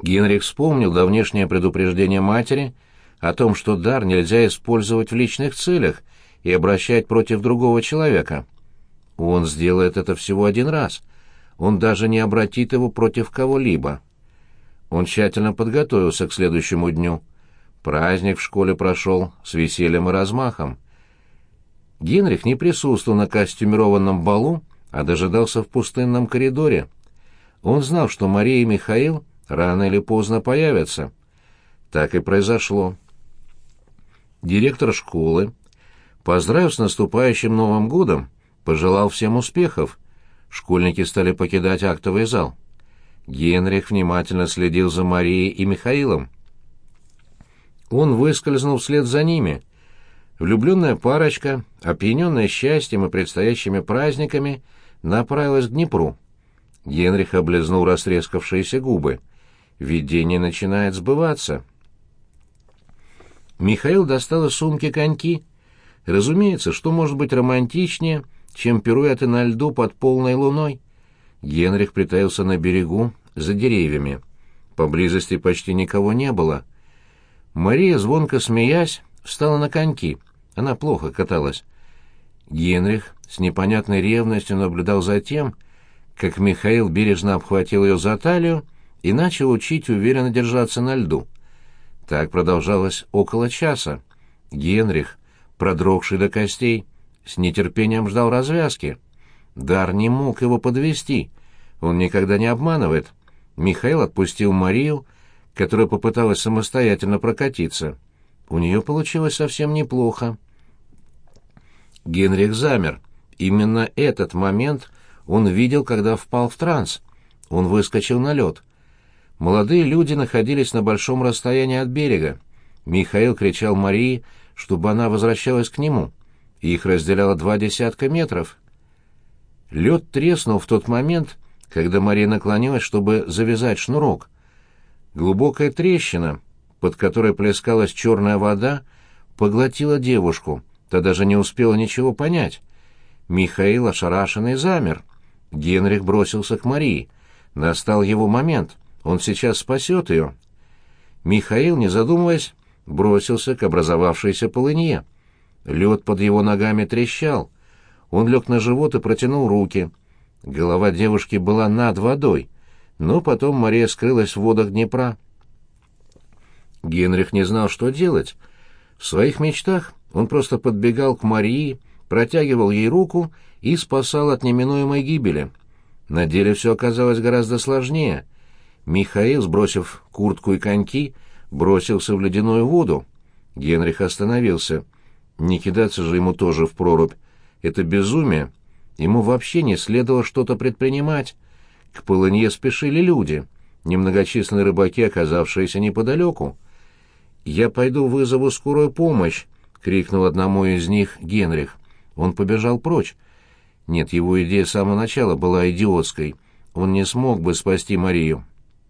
Генрих вспомнил давнешнее предупреждение матери о том, что дар нельзя использовать в личных целях и обращать против другого человека. Он сделает это всего один раз. Он даже не обратит его против кого-либо. Он тщательно подготовился к следующему дню. Праздник в школе прошел с весельем и размахом. Генрих не присутствовал на костюмированном балу, а дожидался в пустынном коридоре. Он знал, что Мария и Михаил рано или поздно появятся. Так и произошло. Директор школы, поздравив с наступающим Новым годом, пожелал всем успехов. Школьники стали покидать актовый зал. Генрих внимательно следил за Марией и Михаилом. Он выскользнул вслед за ними. Влюбленная парочка, опьяненная счастьем и предстоящими праздниками, направилась к Днепру. Генрих облизнул растрескавшиеся губы. Видение начинает сбываться. Михаил достал из сумки коньки. Разумеется, что может быть романтичнее, чем пируэты на льду под полной луной. Генрих притаился на берегу, за деревьями. Поблизости почти никого не было. Мария, звонко смеясь, встала на коньки. Она плохо каталась. Генрих с непонятной ревностью наблюдал за тем, как Михаил бережно обхватил ее за талию и начал учить уверенно держаться на льду. Так продолжалось около часа. Генрих, продрогший до костей, с нетерпением ждал развязки. Дар не мог его подвести. Он никогда не обманывает. Михаил отпустил Марию, которая попыталась самостоятельно прокатиться. У нее получилось совсем неплохо. Генрих замер. Именно этот момент он видел, когда впал в транс. Он выскочил на лед. Молодые люди находились на большом расстоянии от берега. Михаил кричал Марии, чтобы она возвращалась к нему. Их разделяло 20 метров. Лед треснул в тот момент, когда Мария наклонилась, чтобы завязать шнурок. Глубокая трещина, под которой плескалась черная вода, поглотила девушку. Та даже не успела ничего понять. Михаил, ошарашенный, замер. Генрих бросился к Марии. Настал его момент. Он сейчас спасет ее. Михаил, не задумываясь, бросился к образовавшейся полынье. Лед под его ногами трещал. Он лег на живот и протянул руки. Голова девушки была над водой, но потом Мария скрылась в водах Днепра. Генрих не знал, что делать. В своих мечтах он просто подбегал к Марии, протягивал ей руку и спасал от неминуемой гибели. На деле все оказалось гораздо сложнее. Михаил, сбросив куртку и коньки, бросился в ледяную воду. Генрих остановился. Не кидаться же ему тоже в прорубь. Это безумие. Ему вообще не следовало что-то предпринимать. К полынье спешили люди, немногочисленные рыбаки, оказавшиеся неподалеку. «Я пойду вызову скорую помощь!» — крикнул одному из них Генрих. Он побежал прочь. Нет, его идея с самого начала была идиотской. Он не смог бы спасти Марию.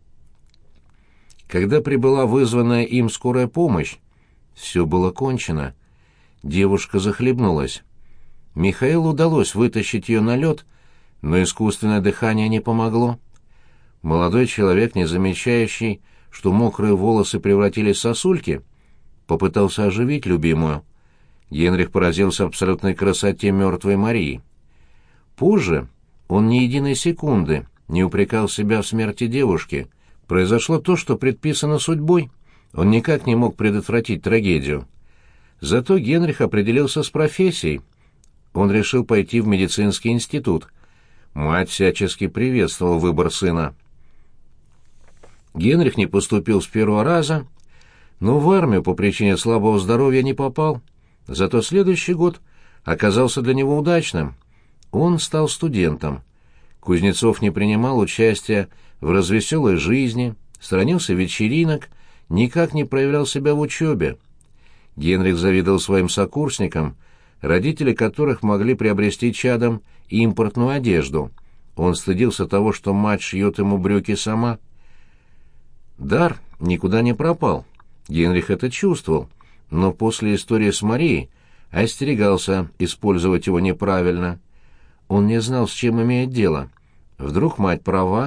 Когда прибыла вызванная им скорая помощь, все было кончено. Девушка захлебнулась. Михаилу удалось вытащить ее на лед, но искусственное дыхание не помогло. Молодой человек, не замечающий, что мокрые волосы превратились в сосульки, попытался оживить любимую. Генрих поразился абсолютной красоте мертвой Марии. Позже он ни единой секунды не упрекал себя в смерти девушки. Произошло то, что предписано судьбой. Он никак не мог предотвратить трагедию. Зато Генрих определился с профессией. Он решил пойти в медицинский институт. Мать всячески приветствовала выбор сына. Генрих не поступил с первого раза, но в армию по причине слабого здоровья не попал. Зато следующий год оказался для него удачным. Он стал студентом. Кузнецов не принимал участия в развеселой жизни, сторонился вечеринок, никак не проявлял себя в учебе. Генрих завидовал своим сокурсникам, родители которых могли приобрести чадом импортную одежду. Он стыдился того, что мать шьет ему брюки сама. Дар никуда не пропал. Генрих это чувствовал, но после истории с Марией остерегался использовать его неправильно. Он не знал, с чем имеет дело. Вдруг мать права,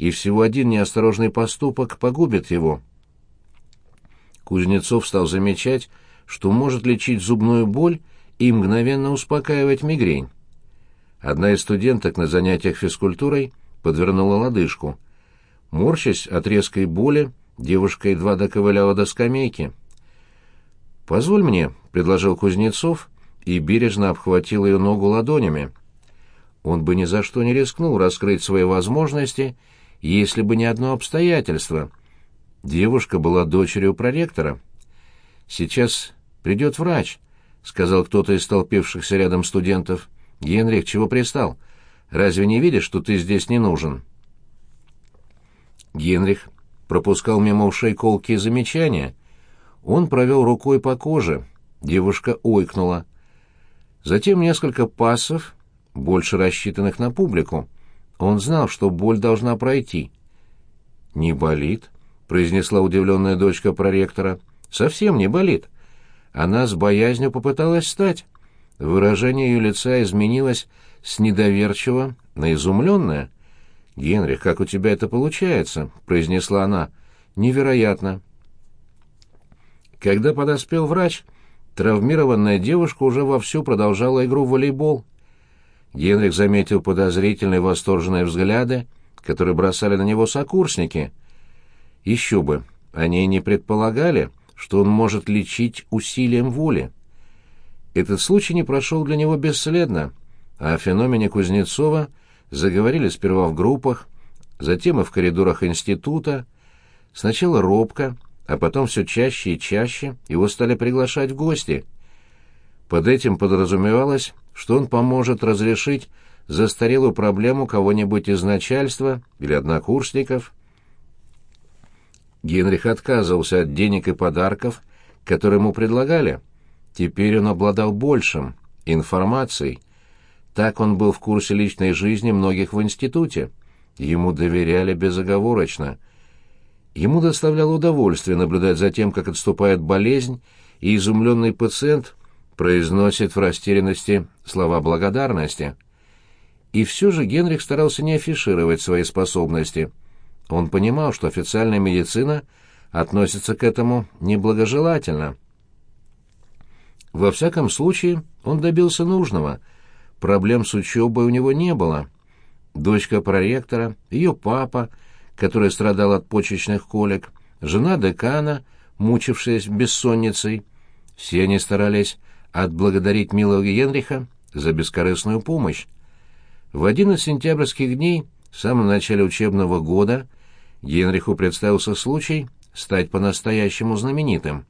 и всего один неосторожный поступок погубит его. Кузнецов стал замечать, что может лечить зубную боль и мгновенно успокаивать мигрень. Одна из студенток на занятиях физкультурой подвернула лодыжку. Морщась от резкой боли, девушка едва доковыляла до скамейки. «Позволь мне», — предложил Кузнецов и бережно обхватил ее ногу ладонями. Он бы ни за что не рискнул раскрыть свои возможности, если бы не одно обстоятельство. Девушка была дочерью проректора. «Сейчас придет врач», — сказал кто-то из столпившихся рядом студентов. «Генрих, чего пристал? Разве не видишь, что ты здесь не нужен?» Генрих пропускал мимо ушей колкие замечания. Он провел рукой по коже. Девушка ойкнула. Затем несколько пассов, больше рассчитанных на публику. Он знал, что боль должна пройти. «Не болит», — произнесла удивленная дочка проректора. «Совсем не болит». Она с боязнью попыталась встать. Выражение ее лица изменилось с недоверчивого на изумленное. «Генрих, как у тебя это получается?» — произнесла она. «Невероятно». Когда подоспел врач, травмированная девушка уже вовсю продолжала игру в волейбол. Генрих заметил подозрительные восторженные взгляды, которые бросали на него сокурсники. Еще бы, они не предполагали, что он может лечить усилием воли. Этот случай не прошел для него бесследно, а о феномене Кузнецова заговорили сперва в группах, затем и в коридорах института. Сначала робко, а потом все чаще и чаще его стали приглашать в гости. Под этим подразумевалось, что он поможет разрешить застарелую проблему кого-нибудь из начальства или однокурсников. Генрих отказывался от денег и подарков, которые ему предлагали. Теперь он обладал большим — информацией. Так он был в курсе личной жизни многих в институте. Ему доверяли безоговорочно. Ему доставляло удовольствие наблюдать за тем, как отступает болезнь, и изумленный пациент произносит в растерянности слова благодарности. И все же Генрих старался не афишировать свои способности. Он понимал, что официальная медицина относится к этому неблагожелательно. Во всяком случае, он добился нужного. Проблем с учебой у него не было. Дочка проректора, ее папа, который страдал от почечных колик, жена декана, мучившаяся бессонницей. Все они старались отблагодарить милого Генриха за бескорыстную помощь. В один из сентябрьских дней, в самом начале учебного года, Генриху представился случай стать по-настоящему знаменитым.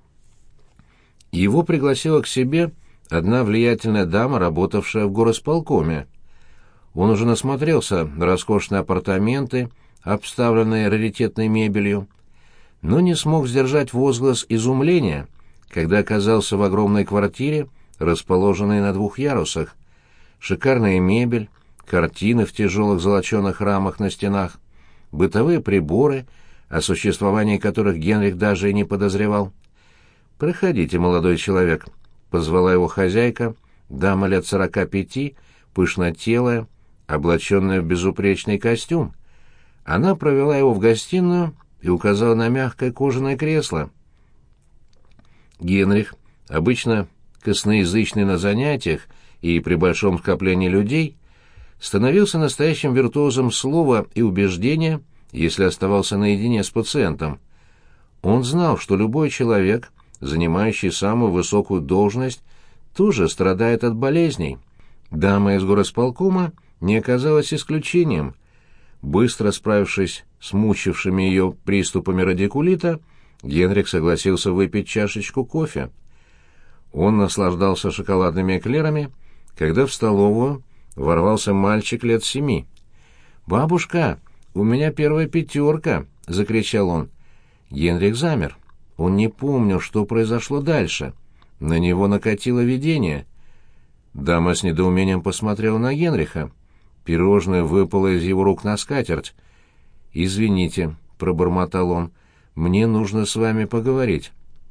Его пригласила к себе одна влиятельная дама, работавшая в горосполкоме. Он уже насмотрелся на роскошные апартаменты, обставленные раритетной мебелью, но не смог сдержать возглас изумления, когда оказался в огромной квартире, расположенной на 2 ярусах. Шикарная мебель, картины в тяжелых золоченых рамах на стенах, бытовые приборы, о существовании которых Генрих даже и не подозревал. «Проходите, молодой человек», — позвала его хозяйка, дама лет 45, пышнотелая, облаченная в безупречный костюм. Она провела его в гостиную и указала на мягкое кожаное кресло. Генрих, обычно косноязычный на занятиях и при большом скоплении людей, становился настоящим виртуозом слова и убеждения, если оставался наедине с пациентом. Он знал, что любой человек, занимающий самую высокую должность, тоже страдает от болезней. Дама из горосполкома не оказалась исключением. Быстро справившись с мучившими ее приступами радикулита, Генрих согласился выпить чашечку кофе. Он наслаждался шоколадными эклерами, когда в столовую ворвался мальчик лет 7. «Бабушка, у меня первая 5!» — закричал он. Генрих замер. Он не помнил, что произошло дальше. На него накатило видение. Дама с недоумением посмотрела на Генриха. Пирожное выпало из его рук на скатерть. «Извините», — пробормотал он, — «мне нужно с вами поговорить».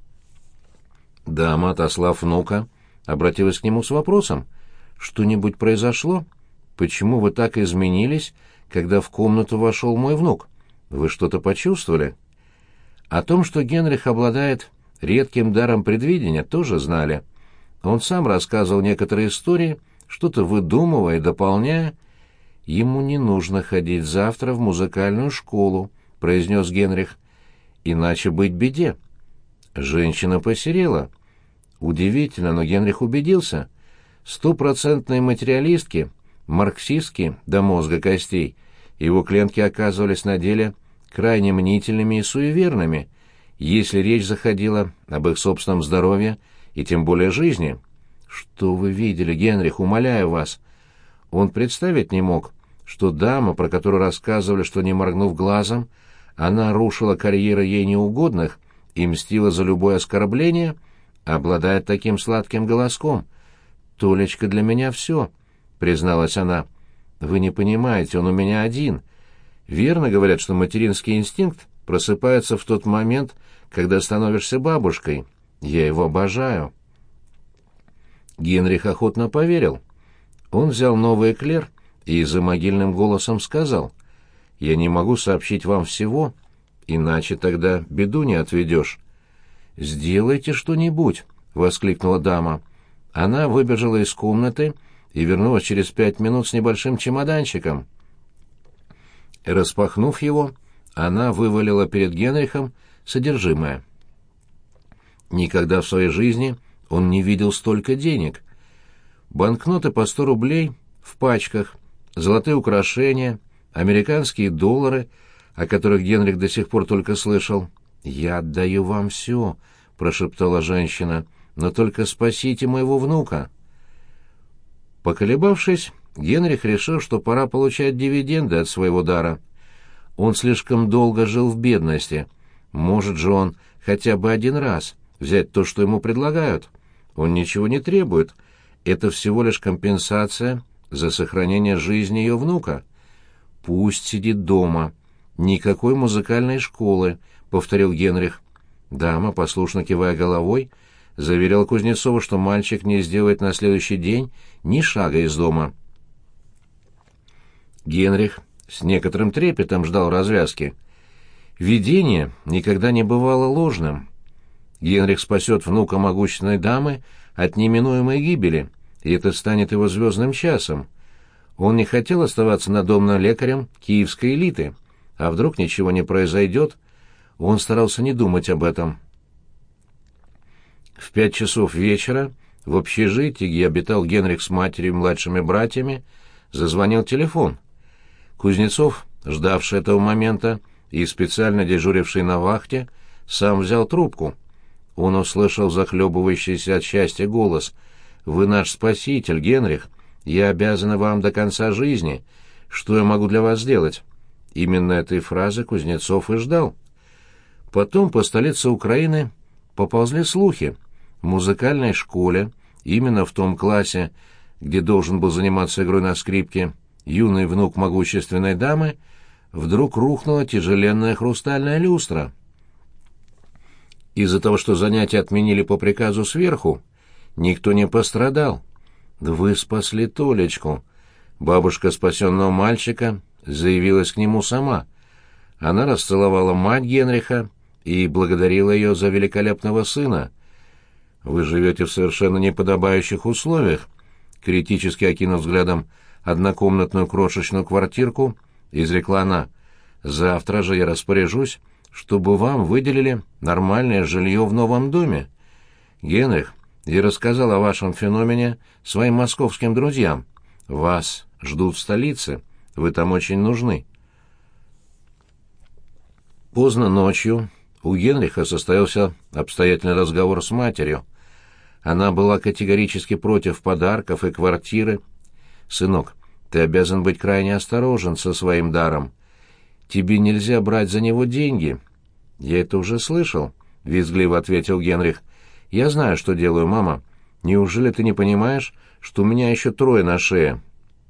Дама, отослав внука, обратилась к нему с вопросом. «Что-нибудь произошло? Почему вы так изменились, когда в комнату вошел мой внук. Вы что-то почувствовали? О том, что Генрих обладает редким даром предвидения, тоже знали. Он сам рассказывал некоторые истории, что-то выдумывая и дополняя. «Ему не нужно ходить завтра в музыкальную школу», — произнес Генрих. «Иначе быть беде». Женщина посерела. Удивительно, но Генрих убедился. Стопроцентные материалистки, марксистки до мозга костей, его клиентки оказывались на деле крайне мнительными и суеверными, если речь заходила об их собственном здоровье и тем более жизни. «Что вы видели, Генрих, умоляю вас?» Он представить не мог, что дама, про которую рассказывали, что, не моргнув глазом, она рушила карьеры ей неугодных и мстила за любое оскорбление, обладает таким сладким голоском. «Толечка для меня все», — призналась она. «Вы не понимаете, он у меня один. Верно говорят, что материнский инстинкт просыпается в тот момент, когда становишься бабушкой. Я его обожаю». Генрих охотно поверил. Он взял новый эклер и за могильным голосом сказал: «Я не могу сообщить вам всего, иначе тогда беду не отведешь». «Сделайте что-нибудь», — воскликнула дама. Она выбежала из комнаты и вернулась через 5 минут с небольшим чемоданчиком. Распахнув его, она вывалила перед Генрихом содержимое. Никогда в своей жизни он не видел столько денег. Банкноты по 100 рублей в пачках, золотые украшения, американские доллары, о которых Генрих до сих пор только слышал. «Я отдаю вам все», — прошептала женщина, — «но только спасите моего внука». Поколебавшись, Генрих решил, что пора получать дивиденды от своего дара. Он слишком долго жил в бедности. Может же он хотя бы один раз взять то, что ему предлагают? Он ничего не требует. Это всего лишь компенсация за сохранение жизни ее внука. «Пусть сидит дома. Никакой музыкальной школы», — повторил Генрих. Дама, послушно кивая головой, заверила Кузнецова, что мальчик не сделает на следующий день ни шага из дома. Генрих с некоторым трепетом ждал развязки. Видение никогда не бывало ложным. Генрих спасет внука могущественной дамы от неминуемой гибели, и это станет его звездным часом. Он не хотел оставаться надомным лекарем киевской элиты, а вдруг ничего не произойдет. Он старался не думать об этом. В 5 часов вечера в общежитии, где обитал Генрих с матерью и младшими братьями, зазвонил телефон. Кузнецов, ждавший этого момента и специально дежуривший на вахте, сам взял трубку. Он услышал захлебывающийся от счастья голос: «Вы наш спаситель, Генрих. Я обязана вам до конца жизни. Что я могу для вас сделать?» Именно этой фразы Кузнецов и ждал. Потом по столице Украины поползли слухи. В музыкальной школе, именно в том классе, где должен был заниматься игрой на скрипке юный внук могущественной дамы, вдруг рухнула тяжеленная хрустальная люстра. Из-за того, что занятия отменили по приказу сверху, никто не пострадал. «Вы спасли Толечку». Бабушка спасенного мальчика заявилась к нему сама. Она расцеловала мать Генриха и благодарила ее за великолепного сына. «Вы живете в совершенно неподобающих условиях», — критически окинув взглядом однокомнатную крошечную квартирку, изрекла она. «Завтра же я распоряжусь, чтобы вам выделили нормальное жилье в новом доме. Генрих, я рассказал о вашем феномене своим московским друзьям. Вас ждут в столице, вы там очень нужны». Поздно ночью у Генриха состоялся обстоятельный разговор с матерью. Она была категорически против подарков и квартиры. «Сынок, ты обязан быть крайне осторожен со своим даром. Тебе нельзя брать за него деньги». «Я это уже слышал», — визгливо ответил Генрих. «Я знаю, что делаю, мама. Неужели ты не понимаешь, что у меня еще 3 на шее?»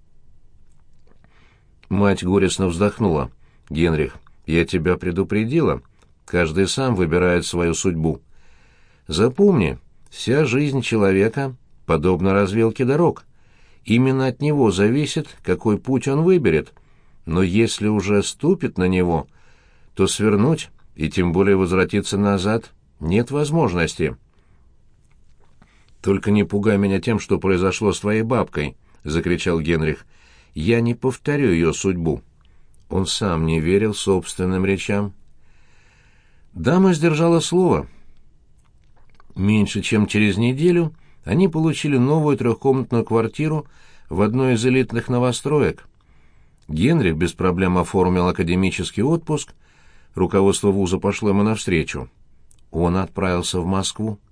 Мать горестно вздохнула. «Генрих, я тебя предупредила. Каждый сам выбирает свою судьбу. Запомни, вся жизнь человека подобна развилке дорог. Именно от него зависит, какой путь он выберет. но если уже ступит на него, то свернуть и тем более возвратиться назад нет возможности. «Только не пугай меня тем, что произошло с твоей бабкой», — закричал Генрих. «Я не повторю ее судьбу». Он сам не верил собственным речам. Дама сдержала слово. Меньше чем через неделю они получили новую трехкомнатную квартиру в одной из элитных новостроек. Генрих без проблем оформил академический отпуск, руководство вуза пошло ему навстречу. Он отправился в Москву.